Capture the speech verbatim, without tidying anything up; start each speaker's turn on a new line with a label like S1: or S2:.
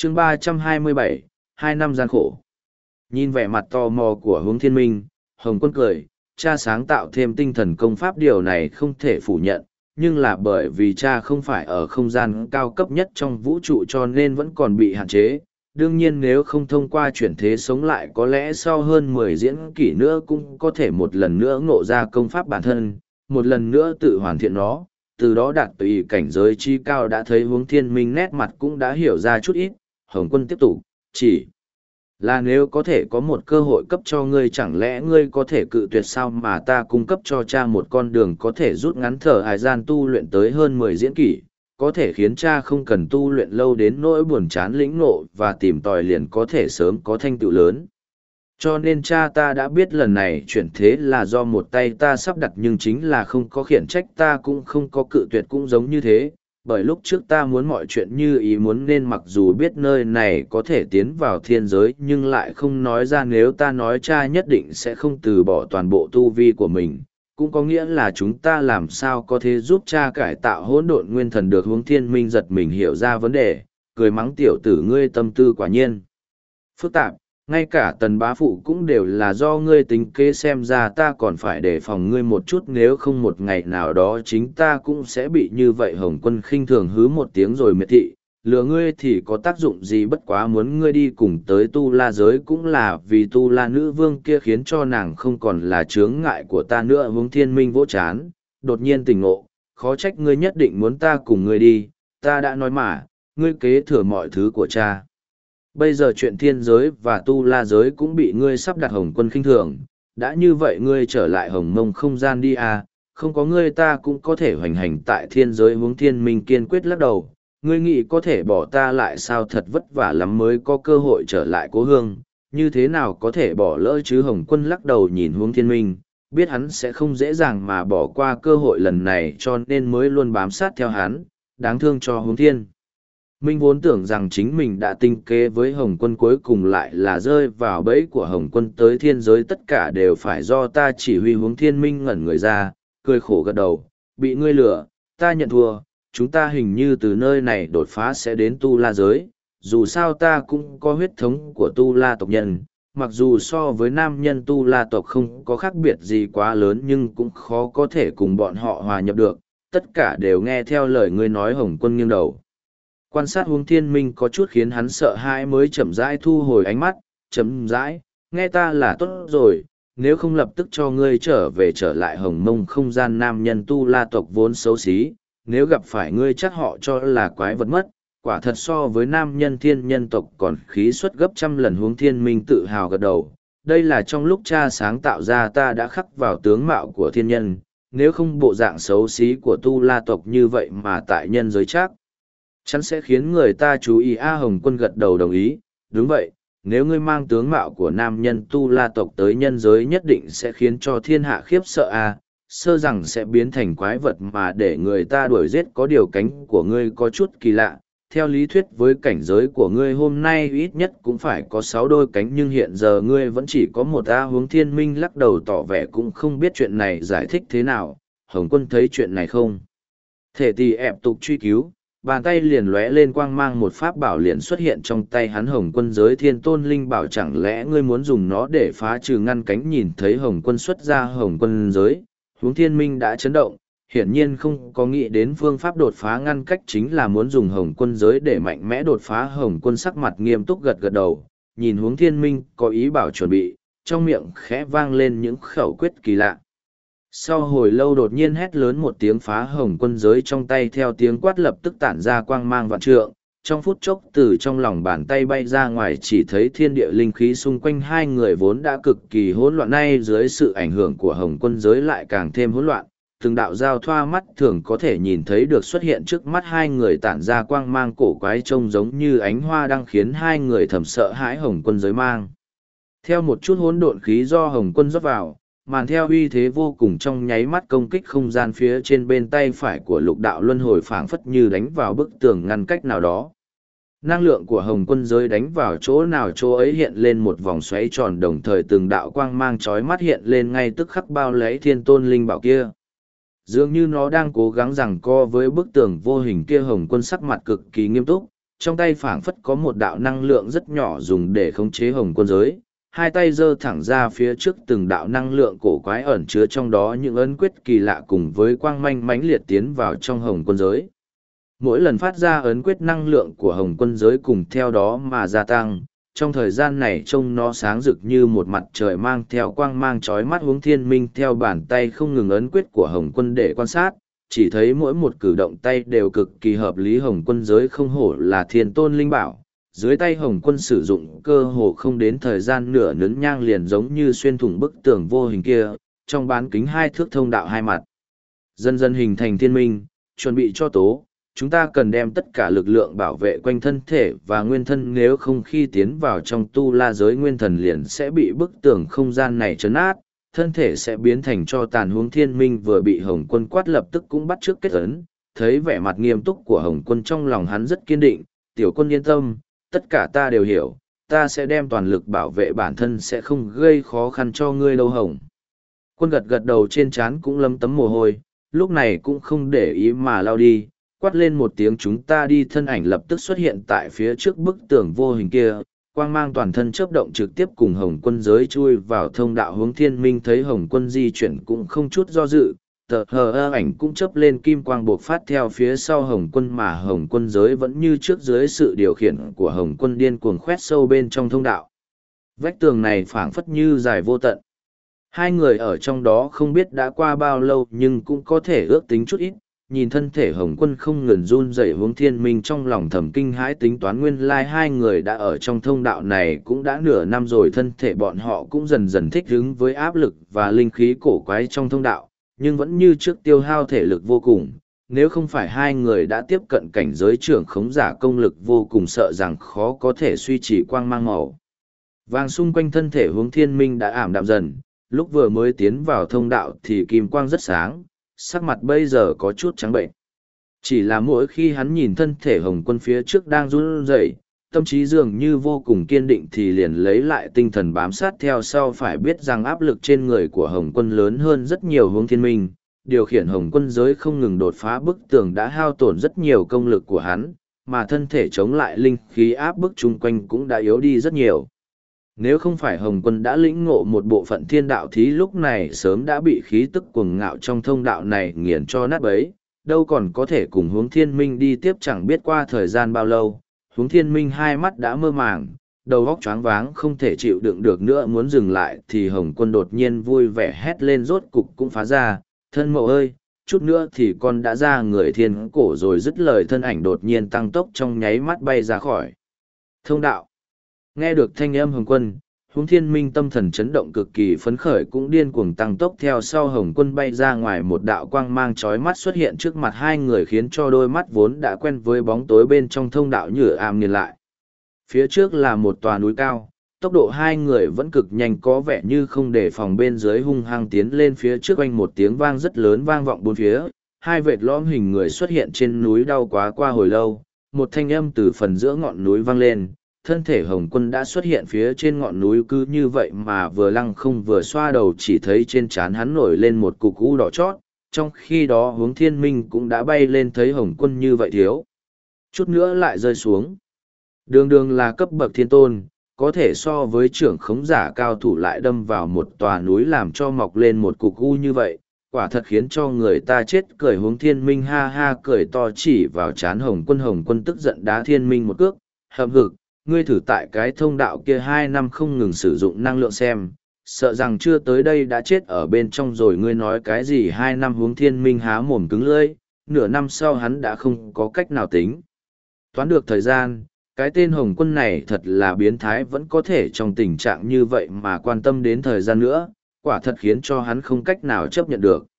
S1: chương ba trăm hai mươi bảy, hai năm gian khổ. Nhìn vẻ mặt tò mò của Hướng Thiên Minh, Hồng Quân cười, cha sáng tạo thêm tinh thần công pháp điều này không thể phủ nhận, nhưng là bởi vì cha không phải ở không gian cao cấp nhất trong vũ trụ cho nên vẫn còn bị hạn chế. Đương nhiên nếu không thông qua chuyển thế sống lại có lẽ sau hơn mười diễn kỷ nữa cũng có thể một lần nữa ngộ ra công pháp bản thân, một lần nữa tự hoàn thiện nó, từ đó đạt tùy cảnh giới chi cao. Đã thấy Hướng Thiên Minh nét mặt cũng đã hiểu ra chút ít. Hồng Quân tiếp tục, chỉ là nếu có thể có một cơ hội cấp cho ngươi, chẳng lẽ ngươi có thể cự tuyệt sao? Mà ta cung cấp cho cha một con đường có thể rút ngắn thở hải gian tu luyện tới hơn mười diễn kỷ, có thể khiến cha không cần tu luyện lâu đến nỗi buồn chán lĩnh ngộ và tìm tòi liền có thể sớm có thành tựu lớn. Cho nên cha ta đã biết lần này chuyển thế là do một tay ta sắp đặt, nhưng chính là không có khiển trách ta cũng không có cự tuyệt cũng giống như thế. Bởi lúc trước ta muốn mọi chuyện như ý muốn nên mặc dù biết nơi này có thể tiến vào thiên giới nhưng lại không nói ra. Nếu ta nói cha nhất định sẽ không từ bỏ toàn bộ tu vi của mình, cũng có nghĩa là chúng ta làm sao có thể giúp cha cải tạo hỗn độn nguyên thần được. Hướng Thiên Minh giật mình hiểu ra vấn đề, cười mắng tiểu tử ngươi tâm tư quả nhiên phức tạp, ngay cả Tần bá phụ cũng đều là do ngươi tính kế, xem ra ta còn phải đề phòng ngươi một chút, nếu không một ngày nào đó chính ta cũng sẽ bị như vậy. Hồng Quân khinh thường hứ một tiếng rồi miệt thị, lừa ngươi thì có tác dụng gì, bất quá muốn ngươi đi cùng tới Tu La giới cũng là vì Tu La nữ vương kia khiến cho nàng không còn là chướng ngại của ta nữa. Hướng Thiên Minh vỗ chán, đột nhiên tỉnh ngộ, khó trách ngươi nhất định muốn ta cùng ngươi đi, ta đã nói mà, ngươi kế thừa mọi thứ của cha. Bây giờ chuyện thiên giới và Tu La giới cũng bị ngươi sắp đặt. Hồng Quân khinh thường, đã như vậy ngươi trở lại Hồng Mông không gian đi à, không có ngươi ta cũng có thể hoành hành tại thiên giới. Hướng Thiên Minh kiên quyết lắc đầu, ngươi nghĩ có thể bỏ ta lại sao? Thật vất vả lắm mới có cơ hội trở lại cố hương, như thế nào có thể bỏ lỡ chứ? Hồng Quân lắc đầu nhìn Hướng Thiên Minh, biết hắn sẽ không dễ dàng mà bỏ qua cơ hội lần này cho nên mới luôn bám sát theo hắn, đáng thương cho Hướng Thiên Minh vốn tưởng rằng chính mình đã tinh kế với Hồng Quân, cuối cùng lại là rơi vào bẫy của Hồng Quân. Tới thiên giới tất cả đều phải do ta chỉ huy. Hướng Thiên Minh ngẩn người ra, cười khổ gật đầu, bị ngươi lừa, ta nhận thua. Chúng ta hình như từ nơi này đột phá sẽ đến Tu La giới, dù sao ta cũng có huyết thống của Tu La tộc nhân, mặc dù so với nam nhân Tu La tộc không có khác biệt gì quá lớn nhưng cũng khó có thể cùng bọn họ hòa nhập được, tất cả đều nghe theo lời ngươi nói. Hồng Quân nghiêng đầu quan sát Hướng Thiên Minh có chút khiến hắn sợ hãi mới chậm rãi thu hồi ánh mắt, chậm rãi, nghe ta là tốt rồi, nếu không lập tức cho ngươi trở về trở lại Hồng Mông không gian. Nam nhân Tu La tộc vốn xấu xí, nếu gặp phải ngươi chắc họ cho là quái vật mất, quả thật so với nam nhân thiên nhân tộc còn khí suất gấp trăm lần. Hướng Thiên Minh tự hào gật đầu, đây là trong lúc cha sáng tạo ra ta đã khắc vào tướng mạo của thiên nhân, nếu không bộ dạng xấu xí của Tu La tộc như vậy mà tại nhân giới chắc chắn sẽ khiến người ta chú ý. A Hồng Quân gật đầu đồng ý, đúng vậy, nếu ngươi mang tướng mạo của nam nhân Tu La tộc tới nhân giới nhất định sẽ khiến cho thiên hạ khiếp sợ a, sơ rằng sẽ biến thành quái vật mà để người ta đuổi giết. Có điều cánh của ngươi có chút kỳ lạ, theo lý thuyết với cảnh giới của ngươi hôm nay ít nhất cũng phải có sáu đôi cánh nhưng hiện giờ ngươi vẫn chỉ có một. A Hướng Thiên Minh lắc đầu tỏ vẻ cũng không biết chuyện này giải thích thế nào. Hồng Quân thấy chuyện này không thể tì ẹp tục truy cứu, bàn tay liền lóe lên quang mang, một pháp bảo liền xuất hiện trong tay hắn. Hồng Quân giới thiên tôn linh bảo, chẳng lẽ ngươi muốn dùng nó để phá trừ ngăn cánh? Nhìn thấy Hồng Quân xuất ra Hồng Quân giới, Hướng Thiên Minh đã chấn động, hiển nhiên không có nghĩ đến phương pháp đột phá ngăn cách chính là muốn dùng Hồng Quân giới để mạnh mẽ đột phá. Hồng Quân sắc mặt nghiêm túc gật gật đầu, nhìn Hướng Thiên Minh có ý bảo chuẩn bị, trong miệng khẽ vang lên những khẩu quyết kỳ lạ. Sau hồi lâu đột nhiên hét lớn một tiếng, phá Hồng Quân giới trong tay, theo tiếng quát lập tức tản ra quang mang vạn trượng, trong phút chốc từ trong lòng bàn tay bay ra ngoài, chỉ thấy thiên địa linh khí xung quanh hai người vốn đã cực kỳ hỗn loạn nay dưới sự ảnh hưởng của Hồng Quân giới lại càng thêm hỗn loạn, từng đạo giao thoa mắt thường có thể nhìn thấy được xuất hiện trước mắt hai người, tản ra quang mang cổ quái trông giống như ánh hoa đang khiến hai người thầm sợ hãi. Hồng Quân giới mang theo một chút hỗn độn khí do Hồng Quân rót vào, màn theo uy thế vô cùng, trong nháy mắt công kích không gian phía trên bên tay phải của Lục Đạo Luân Hồi phảng phất như đánh vào bức tường ngăn cách nào đó. Năng lượng của Hồng Quân giới đánh vào chỗ nào chỗ ấy hiện lên một vòng xoáy tròn, đồng thời từng đạo quang mang chói mắt hiện lên ngay tức khắc bao lấy thiên tôn linh bảo kia. Dường như nó đang cố gắng giằng co với bức tường vô hình kia. Hồng Quân sắc mặt cực kỳ nghiêm túc, trong tay phảng phất có một đạo năng lượng rất nhỏ dùng để khống chế hồng quân giới, hai tay giơ thẳng ra phía trước từng đạo năng lượng cổ quái ẩn chứa trong đó những ấn quyết kỳ lạ cùng với quang manh mãnh liệt tiến vào trong hồng quân giới. Mỗi lần phát ra ấn quyết năng lượng của hồng quân giới cùng theo đó mà gia tăng, trong thời gian này trông nó sáng rực như một mặt trời mang theo quang mang chói mắt. Hướng Thiên Minh theo bàn tay không ngừng ấn quyết của hồng quân để quan sát, chỉ thấy mỗi một cử động tay đều cực kỳ hợp lý. Hồng quân giới không hổ là thiên tôn linh bảo, dưới tay hồng quân sử dụng cơ hồ không đến thời gian nửa nén nhang liền giống như xuyên thủng bức tường vô hình kia, trong bán kính hai thước thông đạo hai mặt. Dần dần hình thành thiên minh, chuẩn bị cho tố, chúng ta cần đem tất cả lực lượng bảo vệ quanh thân thể và nguyên thân, nếu không khi tiến vào trong tu la giới nguyên thần liền sẽ bị bức tường không gian này trấn át, thân thể sẽ biến thành cho tàn. Hướng Thiên Minh vừa bị hồng quân quát lập tức cũng bắt chước kết ấn, thấy vẻ mặt nghiêm túc của hồng quân trong lòng hắn rất kiên định. Tiểu quân yên tâm, tất cả ta đều hiểu, ta sẽ đem toàn lực bảo vệ bản thân, sẽ không gây khó khăn cho ngươi đâu. Hồng quân gật gật đầu, trên trán cũng lấm tấm mồ hôi, lúc này cũng không để ý mà lao đi, quát lên một tiếng chúng ta đi. Thân ảnh lập tức xuất hiện tại phía trước bức tường vô hình kia, quang mang toàn thân chớp động trực tiếp cùng hồng quân giới chui vào thông đạo. Hướng Thiên Minh thấy hồng quân di chuyển cũng không chút do dự, tờ hờ ơ ảnh cũng chớp lên kim quang buộc phát theo phía sau hồng quân, mà hồng quân giới vẫn như trước dưới sự điều khiển của hồng quân điên cuồng khoét sâu bên trong thông đạo. Vách tường này phảng phất như dài vô tận. Hai người ở trong đó không biết đã qua bao lâu nhưng cũng có thể ước tính chút ít. Nhìn thân thể hồng quân không ngừng run rẩy, Hướng Thiên Minh trong lòng thầm kinh hãi, tính toán nguyên lai hai người đã ở trong thông đạo này cũng đã nửa năm rồi. Thân thể bọn họ cũng dần dần thích ứng với áp lực và linh khí cổ quái trong thông đạo, nhưng vẫn như trước tiêu hao thể lực vô cùng. Nếu không phải hai người đã tiếp cận cảnh giới trưởng khống giả, công lực vô cùng, sợ rằng khó có thể duy trì quang mang màu vàng xung quanh thân thể. Hướng Thiên Minh đã ảm đạm dần, lúc vừa mới tiến vào thông đạo thì kim quang rất sáng, sắc mặt bây giờ có chút trắng bệnh. Chỉ là mỗi khi hắn nhìn thân thể hồng quân phía trước đang run rẩy, tâm trí dường như vô cùng kiên định thì liền lấy lại tinh thần bám sát theo sau. Phải biết rằng áp lực trên người của hồng quân lớn hơn rất nhiều. Hướng Thiên Minh điều khiển hồng quân giới không ngừng đột phá bức tường đã hao tổn rất nhiều công lực của hắn, mà thân thể chống lại linh khí áp bức chung quanh cũng đã yếu đi rất nhiều. Nếu không phải hồng quân đã lĩnh ngộ một bộ phận thiên đạo thí, lúc này sớm đã bị khí tức cuồng ngạo trong thông đạo này nghiền cho nát bấy, đâu còn có thể cùng Hướng Thiên Minh đi tiếp. Chẳng biết qua thời gian bao lâu, Hướng Thiên Minh hai mắt đã mơ màng, đầu óc choáng váng không thể chịu đựng được nữa, muốn dừng lại thì hồng quân đột nhiên vui vẻ hét lên, rốt cục cũng phá ra. Thân mẫu ơi, chút nữa thì con đã ra người thiên cổ rồi. Dứt lời thân ảnh đột nhiên tăng tốc, trong nháy mắt bay ra khỏi thông đạo. Nghe được thanh âm hồng quân, Hướng Thiên Minh tâm thần chấn động cực kỳ phấn khởi, cũng điên cuồng tăng tốc theo sau hồng quân bay ra ngoài. Một đạo quang mang chói mắt xuất hiện trước mặt hai người, khiến cho đôi mắt vốn đã quen với bóng tối bên trong thông đạo nhựa ảm nhìn lại. Phía trước là một tòa núi cao, tốc độ hai người vẫn cực nhanh, có vẻ như không đề phòng, bên dưới hung hăng tiến lên phía trước. Oanh một tiếng vang rất lớn vang vọng bốn phía, hai vệt lõm hình người xuất hiện trên núi. Đau quá. Qua hồi lâu, một thanh âm từ phần giữa ngọn núi vang lên, thân thể hồng quân đã xuất hiện phía trên ngọn núi. Cứ như vậy mà vừa lăng không vừa xoa đầu, chỉ thấy trên trán hắn nổi lên một cục u đỏ chót. Trong khi đó Hướng Thiên Minh cũng đã bay lên, thấy hồng quân như vậy thiếu chút nữa lại rơi xuống. Đường đường là cấp bậc thiên tôn, có thể so với trưởng khống giả cao thủ, lại đâm vào một tòa núi làm cho mọc lên một cục u như vậy, quả thật khiến cho người ta chết cười. Hướng Thiên Minh ha ha cười to, chỉ vào trán hồng quân. Hồng quân tức giận đá Thiên Minh một cước, hậm hực, ngươi thử tại cái thông đạo kia hai năm không ngừng sử dụng năng lượng xem, sợ rằng chưa tới đây đã chết ở bên trong rồi. Ngươi nói cái gì hai năm? Hướng Thiên Minh há mồm cứng lưỡi, nửa năm sau hắn đã không có cách nào tính toán được thời gian. Cái tên hồng quân này thật là biến thái, vẫn có thể trong tình trạng như vậy mà quan tâm đến thời gian nữa, quả thật khiến cho hắn không cách nào chấp nhận được.